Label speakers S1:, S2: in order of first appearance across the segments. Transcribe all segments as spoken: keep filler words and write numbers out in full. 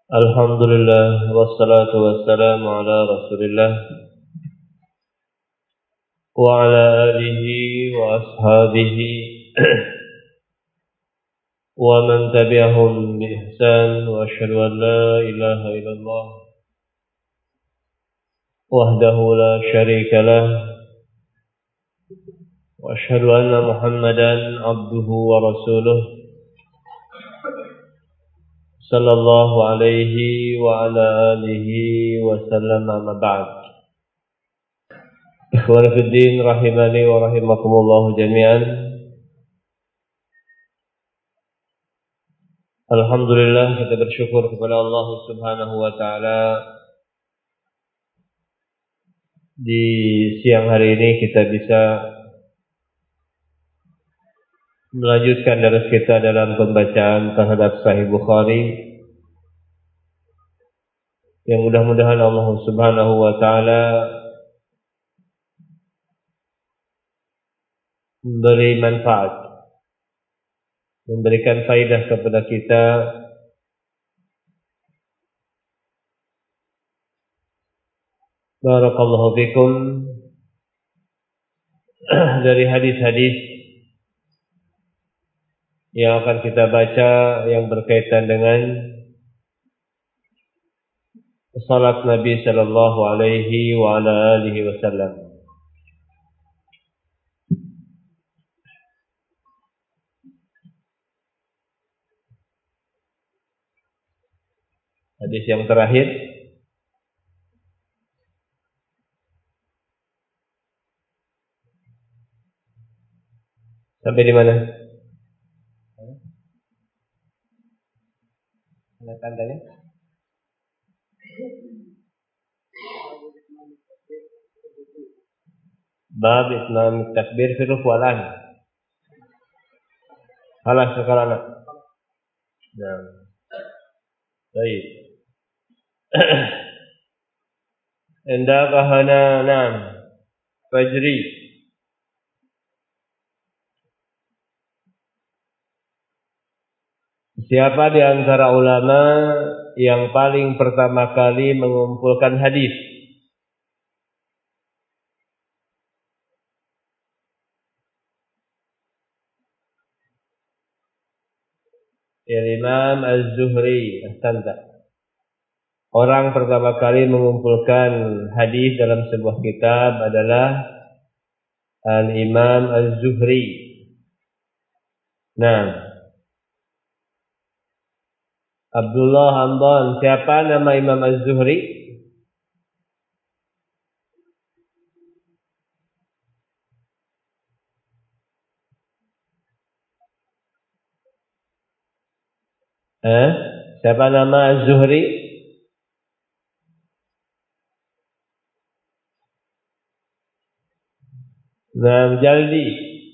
S1: Alhamdulillah wassalatu wassalamu ala Rasulillah wa ala alihi wa ashabihi wa man tabi'ahum bi ihsan wa asyhadu an la ilaha illallah wahdahu la syarika lah wa asyhadu anna Muhammadan abduhu wa rasuluh sallallahu alaihi wa ala alihi wa sallam amma ba'd. Ikhwan fiddin rahimani wa rahimakumullah jami'an. Alhamdulillah, kita bersyukur kepada Allah Subhanahu wa taala di siang hari ini kita bisa melanjutkan daras kita dalam pembacaan terhadap Sahih Bukhari, yang mudah-mudahan Allah Subhanahu wa taala memberi manfaat, memberikan faidah kepada kita barakallahu fikum dari hadis-hadis yang akan kita baca yang berkaitan dengan salat Nabi sallallahu alaihi wa ala alihi wasallam. Hadis yang terakhir sampai di mana? Ada tandanya? Bab itmam takbir fi ruku'an. Halas sekarang. Nah. Baik. Enda kahana nam fajri. Siapa di antara ulama yang paling pertama kali mengumpulkan hadis? Ya, Imam Az-Zuhri. Ahsanta. Orang pertama kali mengumpulkan hadis dalam sebuah kitab adalah Al-Imam Az-Zuhri. Nah, Abdullah Hamdan, siapa nama Imam Az-Zuhri? Eh? Siapa nama Az-Zuhri? Nam Jaldi.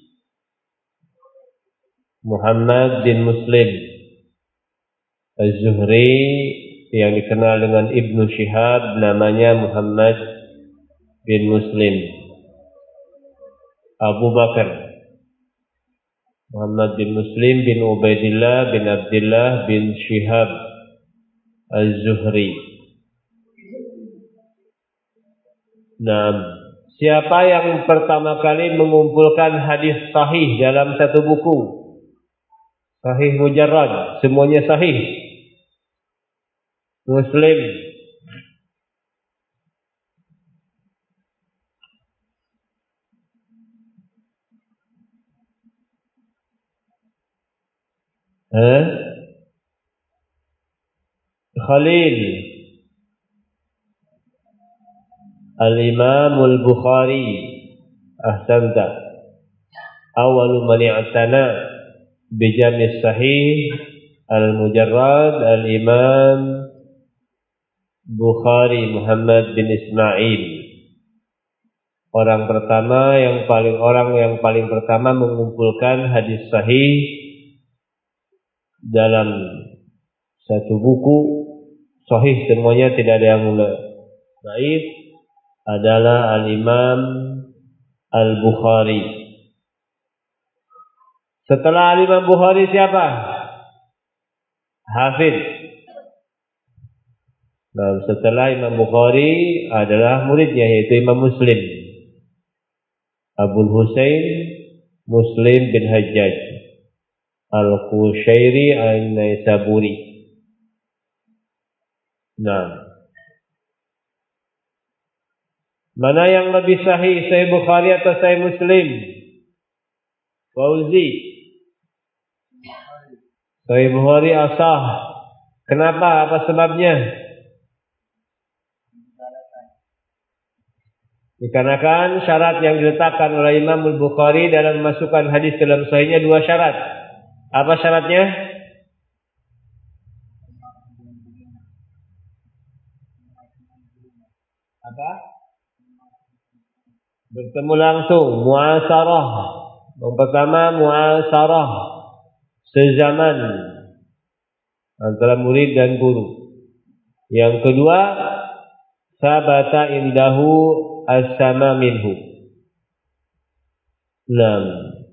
S1: Muhammad bin Muslim Az-Zuhri, yang dikenal dengan Ibnu Syihab, namanya Muhammad bin Muslim. Abu Bakar Muhammad bin Muslim bin Ubaidillah bin Abdullah bin Syihab Az-Zuhri. Nah, siapa yang pertama kali mengumpulkan hadis sahih dalam satu buku? Sahih mujarrad, semuanya sahih. Muslim. Eh? Khalil. Al-Imam Al-Bukhari. Ahsanta. Awalu man i'tana bijami sahih al-mujarrad al-Imam Bukhari Muhammad bin Ismail. Orang pertama yang paling orang yang paling pertama mengumpulkan hadis sahih dalam satu buku sahih, semuanya tidak ada yang dhaif, adalah Al-Imam Al-Bukhari. Setelah Al-Imam Bukhari siapa? Hafidh. Nah, setelah Imam Bukhari adalah muridnya yaitu Imam Muslim, Abul Husain Muslim bin Hajjaj Al-Qushairi An-Naisaburi. Nah, mana yang lebih sahih, Sahih Bukhari atau Sahih Muslim? Fauzi. Sahih Bukhari asah. Kenapa? Apa sebabnya? Dikarenakan syarat yang diletakkan oleh Imam Al-Bukhari dalam memasukkan hadis dalam sahihnya dua syarat. Apa syaratnya? Apa? Bertemu langsung, muasarah. Yang pertama muasarah, sezaman antara murid dan guru. Yang kedua, sabata indahu as-sama minhu. Enam,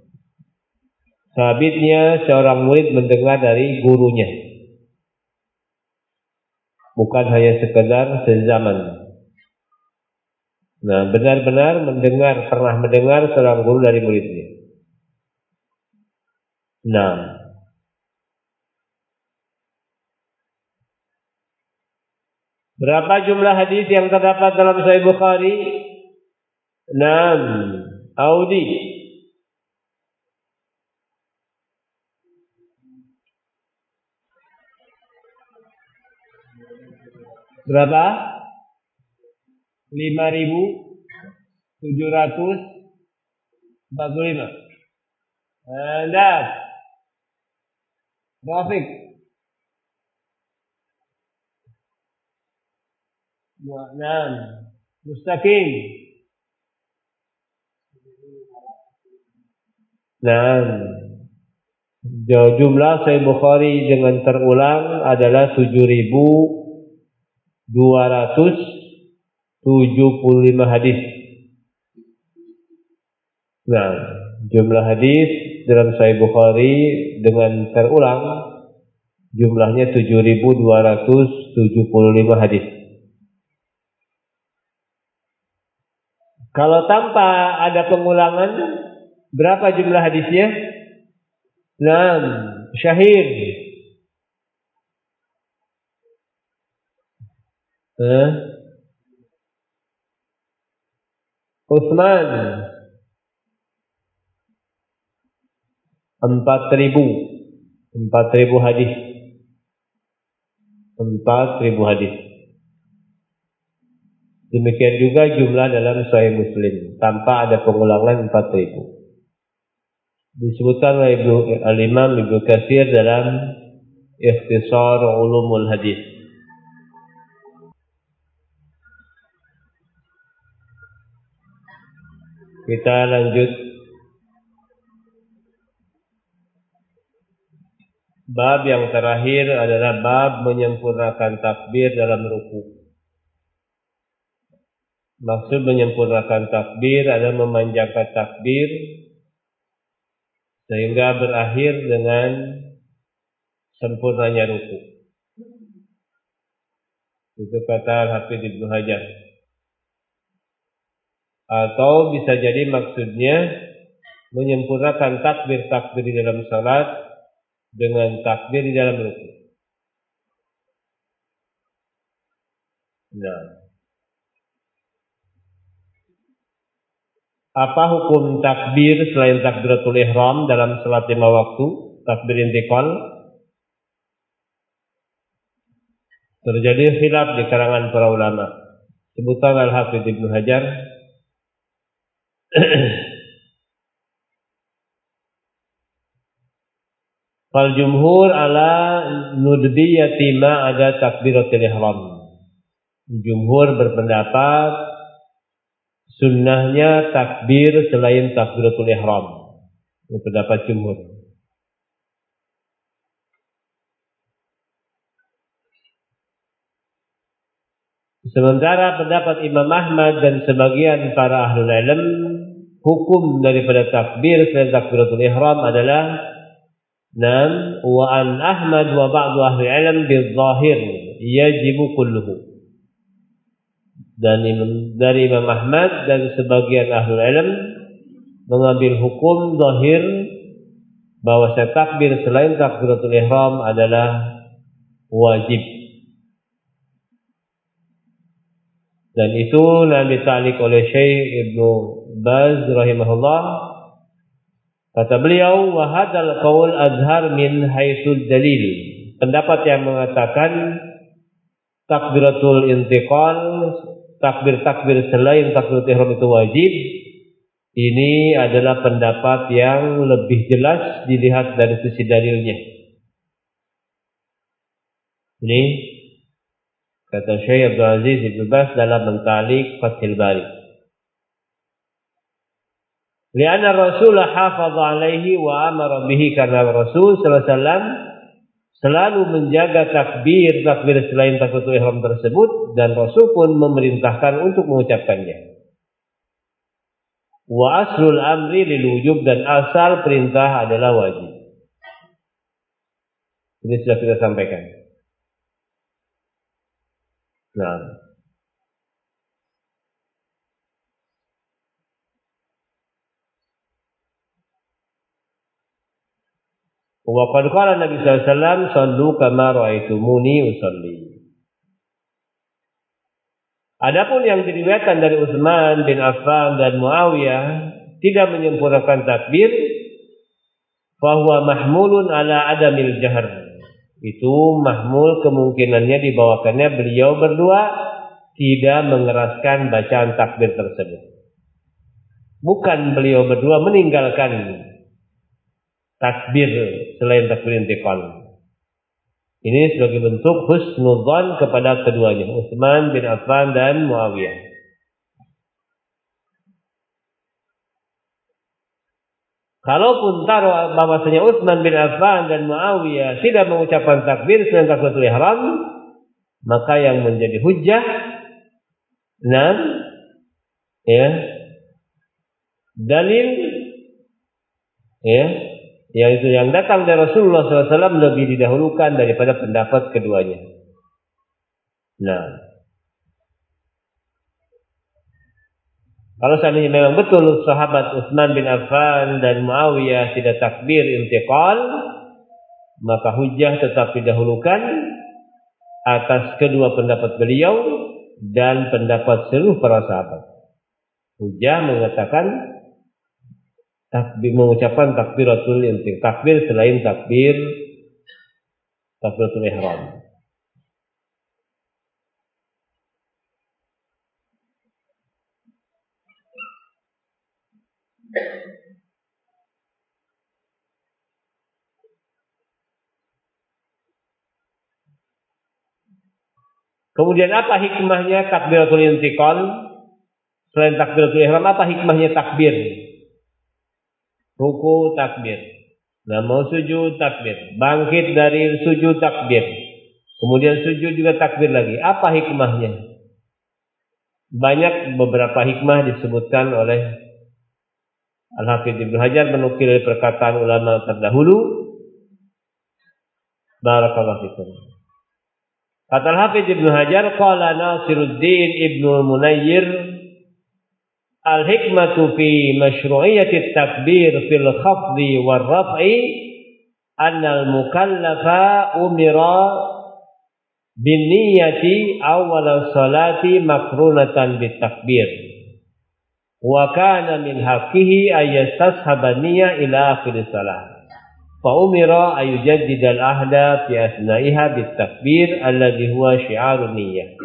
S1: sabitnya seorang murid mendengar dari gurunya, bukan hanya sekedar sezaman. Nah, benar-benar mendengar, pernah mendengar seorang guru dari muridnya. Nah, berapa jumlah hadis yang terdapat dalam Sahih Bukhari? Enam. Audi. Berapa? Lima ribu tujuh ratus empat puluh lima. Anda, Rafiq. Enam. Mustaqim. Enam. Jumlah Sahih Bukhari dengan terulang adalah tujuh ribu dua ratus tujuh puluh lima hadis. Nah, jumlah hadis dalam Sahih Bukhari dengan terulang jumlahnya tujuh ribu dua ratus tujuh puluh lima hadis. Kalau tanpa ada pengulangan, berapa jumlah hadisnya? Nah, syahir. Eh? Utsman. Empat ribu. Empat ribu hadis. Empat ribu hadis. Demikian juga jumlah dalam Sahih Muslim tanpa ada pengulangan empat ribu. Disebutkan oleh Al-Imam Ibnu Katsir dalam Ikhtisar Ulumul Hadis. Kita lanjut. Bab yang terakhir adalah bab menyempurnakan takbir dalam ruku. Maksud menyempurnakan takbir adalah memanjangkan takbir sehingga berakhir dengan sempurnanya ruku. Itu kata Al-Hafidz Ibnu Hajar. Atau bisa jadi maksudnya menyempurnakan takbir-takbir di dalam salat dengan takbir di dalam ruku. Nah, apa hukum takbir selain takbiratul ihram dalam salat lima waktu, takbir intikal? Terjadi khilaf di kalangan para ulama. Sebutan Al-Hafidz Ibnu Hajar Fal jumhur ala nudbiyati ma ada takbiratul ihram. Jumhur berpendapat sunnahnya takbir selain takbiratul ihram. Ini pendapat jumhur. Sementara pendapat Imam Ahmad dan sebagian para ahlul ilm, hukum daripada takbir selain takbiratul ihram adalah nam wa an Ahmad wa ba'du ahli ilm bil zahir yajibu kulluhu. Dan dari Imam Ahmad dan sebagian ahlul ilm mengambil hukum zahir bahwa takbir selain takbiratul ihram adalah wajib. Dan itu nanti ta'liq oleh Syekh Ibnu Baz rahimahullah. Kata beliau, wa hadzal qaul azhar min haitsul dalil. Pendapat yang mengatakan takbiratul intiqal, takbir-takbir selain takbiratul ihram itu wajib, ini adalah pendapat yang lebih jelas dilihat dari sisi dalilnya. Ini kata Syekh Abdul Aziz Ibnu Baz dalam mentalik Fathul Bari. Lianna Rasul hafadha alaihi wa amara bihi, karena Rasul sallallahu alaihi wasallam selalu menjaga takbir takbir selain takbiratul ihram tersebut, dan Rasul pun memerintahkan untuk mengucapkannya. Wa aslul amri lil wujub, dan asal perintah adalah wajib. Ini sudah kita sampaikan. Nah, wa qad qala Nabi sallallahu alaihi wasallam, "Shallu kama ra'aitumuni usolli." Adapun yang diriwayatkan dari Utsman bin Affan dan Muawiyah tidak menyempurnakan takbir, fahuwa mahmulun ala adamil jahr. Itu mahmul kemungkinannya dibawakannya beliau berdua tidak mengeraskan bacaan takbir tersebut. Bukan beliau berdua meninggalkan takbir selain takbir intiqal. Ini sebagai bentuk husnudzan kepada keduanya, Utsman bin Affan dan Muawiyah. Kalaupun taruh bahwasanya Utsman bin Affan dan Muawiyah tidak mengucapkan takbir selain takbiratul ihram, maka yang menjadi hujjah, nah, ya, dalil, ya, yaitu yang datang dari Rasulullah sallallahu alaihi wasallam lebih didahulukan daripada pendapat keduanya. Nah, kalau seandainya memang betul sahabat Utsman bin Affan dan Muawiyah tidak takbir intiqal, maka hujjah tetap didahulukan atas kedua pendapat beliau dan pendapat seluruh para sahabat. Hujjah mengatakan takbir, mengucapkan takbiratul intiqal, takbir selain takbir takbiratul ihram. Kemudian apa hikmahnya takbiratul intiqal selain takbiratul ihram? Apa hikmahnya takbir? Ruku takbir, nah mau sujud takbir, bangkit dari sujud takbir, kemudian sujud juga takbir lagi. Apa hikmahnya? Banyak, beberapa hikmah disebutkan oleh Al-Hafidz Ibnu Hajar menukil dari perkataan ulama terdahulu. Barakallahu fikum. Kata Al-Hafidz Ibnu Hajar, qala Nasiruddin Ibnu Munayyir, al-hikmatu fi masyru'iyyati takbir fil khafdi war raf'i anna al-mukallafa umira bin niyyati awwal salati makrunatan bit takbir wa kana min haqqihi ay yastashaba niyyah ila akhir salat fa umira ay yujaddida al-ahda fi asna'iha bit takbir alladhi huwa syi'arun niyyah.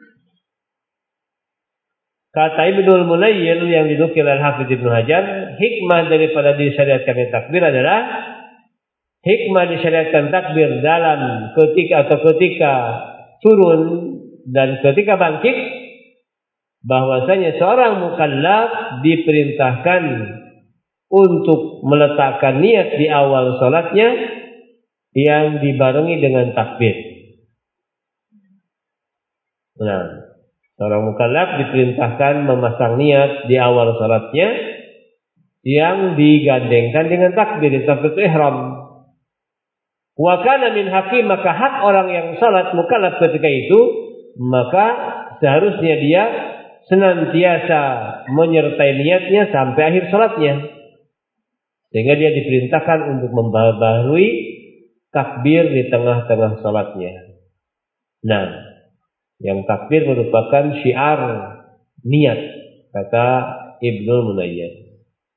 S1: Kata Ibnul Munayyir yang dinukil Al-Hafidz Ibnu Hajar, hikmah daripada disyariatkan takbir adalah hikmah disyariatkan takbir dalam ketika atau ketika turun dan ketika bangkit, bahwasanya seorang mukallaf diperintahkan untuk meletakkan niat di awal salatnya yang dibarengi dengan takbir. Nah, seorang mukallaf diperintahkan memasang niat di awal salatnya yang digandengkan dengan takbir, takbiratul ihram. Wa kana min haqqi, maka hak orang yang salat mukallaf ketika itu, maka seharusnya dia senantiasa menyertai niatnya sampai akhir salatnya. Sehingga dia diperintahkan untuk membaharui takbir di tengah-tengah salatnya. Nah, yang takbir merupakan syiar niat, kata Ibnu Munayyir.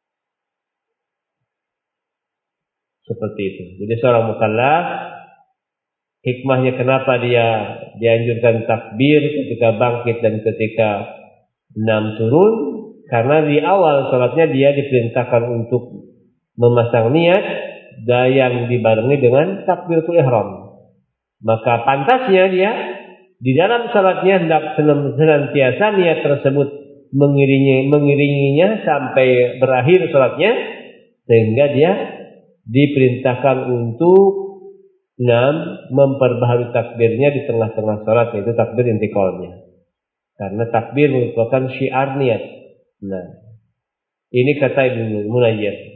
S1: Seperti itu. Jadi seorang mukallaf, hikmahnya kenapa dia dianjurkan takbir ketika bangkit dan ketika enam turun, karena di awal salatnya dia diperintahkan untuk memasang niat dan yang dibarengi dengan takbiratul ihram. Maka pantasnya dia di dalam salatnya hendak senantiasa niat tersebut mengiringi, mengiringinya sampai berakhir salatnya, sehingga dia diperintahkan untuk enam memperbaharui takbirnya di tengah-tengah salat, yaitu takbir intiqalnya. Karena takbir merupakan syiar niat. Nah, ini kata Ibnu Munayyir.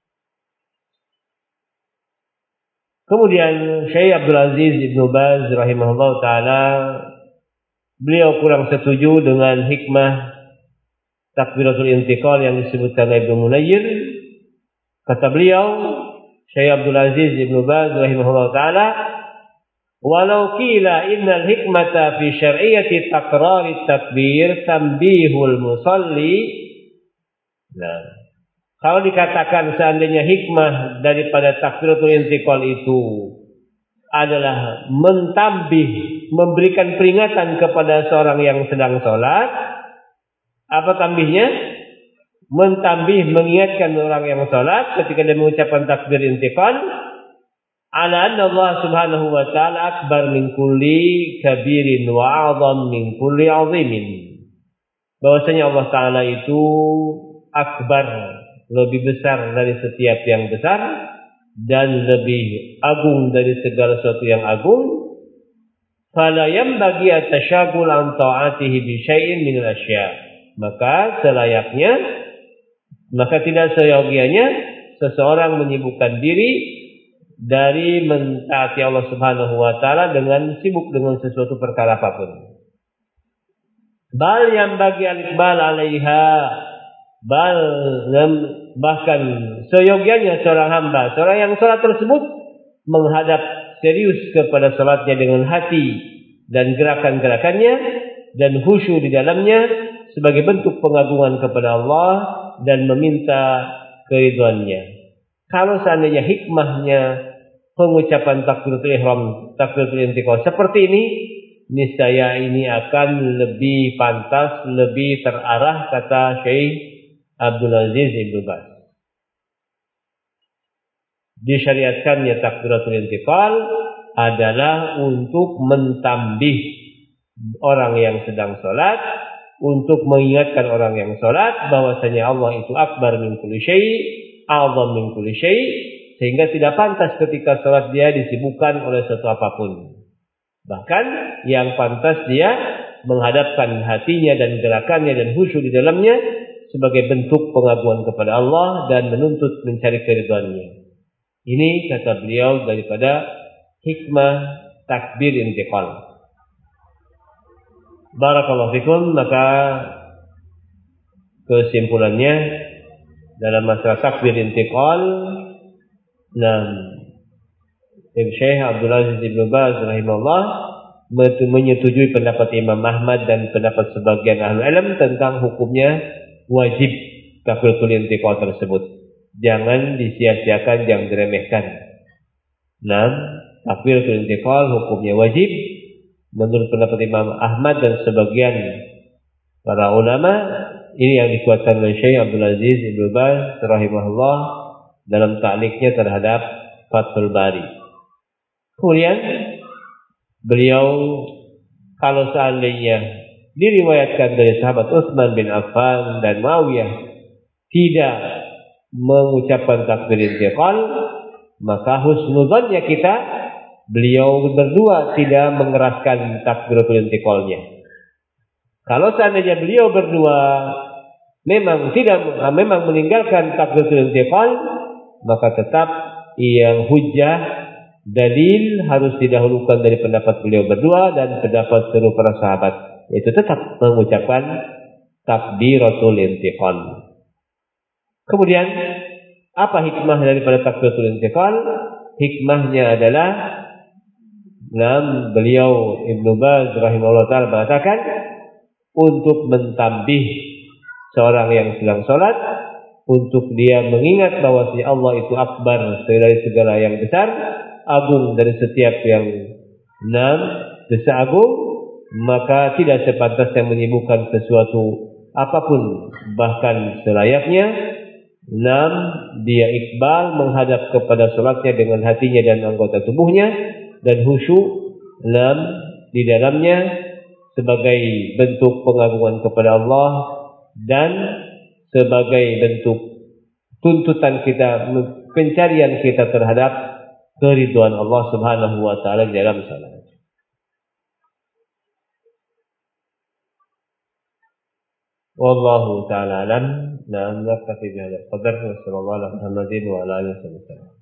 S1: Kemudian Syekh Abdul Aziz Ibnu Baz rahimahullah taala, beliau kurang setuju dengan hikmah takbiratul intiqal yang disebutkan Ibnu Munayyir. Kata beliau, Syekh Abdul Aziz Ibnu Baz rahimahullah taala, walau qila innal hikmata fi syar'iyyati takrari takbir tanbihul musalli. Nah, kalau dikatakan seandainya hikmah daripada takbiratul intiqal itu adalah mentambih, memberikan peringatan kepada seorang yang sedang sholat, apa tambihnya? Mentambih, mengingatkan orang yang sholat ketika dia mengucapkan takbir intiqal, ala anna Allah subhanahu wa ta'ala akbar min kulli kabirin wa a'zam min kulli azimin. Bahwasanya Allah Ta'ala itu akbar, lebih besar dari setiap yang besar dan lebih agung dari segala sesuatu yang agung. Fala yanbaghi at-tashaghul an ta'atihi bi syai'in min al-asya'. Maka selayaknya, maka tidak seyogianya seseorang menyibukkan diri dari mentaati Allah Subhanahu wa taala dengan sibuk dengan sesuatu perkara apapun. Bal yanbaghi al-iqbal 'alaiha, bal bahkan seyogianya seorang hamba, seorang yang salat tersebut menghadap serius kepada salatnya dengan hati dan gerakan-gerakannya dan khusyuk di dalamnya sebagai bentuk pengagungan kepada Allah dan meminta keridhaannya. Kalau seandainya hikmahnya pengucapan takbiratul ihram, takbiratul intiqal seperti ini, niscaya ini akan lebih pantas, lebih terarah, kata Syekh Abdul Aziz Ibnu Baz. Disyariatkannya takbiratul intiqal adalah untuk mentambih orang yang sedang sholat, untuk mengingatkan orang yang sholat bahwasanya Allah itu akbar min kulli syai', a'zam min kulli syai', sehingga tidak pantas ketika sholat dia disibukkan oleh sesuatu apapun. Bahkan yang pantas dia menghadapkan hatinya dan gerakannya dan khusyuk di dalamnya sebagai bentuk pengagungan kepada Allah dan menuntut mencari keridhaannya. Ini kata beliau daripada hikmah takbir intiqal. Barakallahu fikum. Maka kesimpulannya dalam masalah takbir intiqal, nah, Syekh Abdul Aziz Ibnu Baz rahimahullah menyetujui pendapat Imam Ahmad dan pendapat sebagian ahli ilmu tentang hukumnya wajib takbiratul intiqal tersebut. Jangan disia-siakan, jangan diremehkan. Nah, takbiratul intiqal hukumnya wajib menurut pendapat Imam Ahmad dan sebagian para ulama. Ini yang dikuatkan oleh Syekh Abdul Aziz Ibnu Baz rahimahullah dalam ta'liqnya terhadap Fathul Bari. Kemudian beliau, kalau seandainya diriwayatkan dari sahabat Utsman bin Affan dan Muawiyah tidak mengucapkan takbir intiqal, maka husnuzannya kita beliau berdua tidak mengeraskan takbiratul intiqalnya. Kalau seandainya beliau berdua memang tidak memang meninggalkan takbiratul intiqal, maka tetap yang hujjah dalil harus didahulukan dari pendapat beliau berdua dan pendapat seluruh para sahabat, yaitu tetap mengucapkan takbiratul intiqal. Kemudian apa hikmah daripada takbiratul intiqal? Hikmahnya adalah, nah, beliau Ibnu Baz rahimahullah ta'ala mengatakan untuk mentambih seorang yang sedang sholat, untuk dia mengingat bahwa si Allah itu akbar dari segala yang besar, agung dari setiap yang enam besar agung, maka tidak sepantasnya menyibukkan sesuatu apapun, bahkan selayaknya enam dia iqbal menghadap kepada sholatnya dengan hatinya dan anggota tubuhnya, dan khusyuk enam di dalamnya sebagai bentuk pengagungan kepada Allah dan sebagai bentuk tuntutan kita, pencarian kita terhadap keridhaan Allah Subhanahu wa taala di dalam salat. Wallahu taala alam. Nah, naktafi bihadza qadar wa sallallahu ala Muhammadin wa ala alihi wasallam.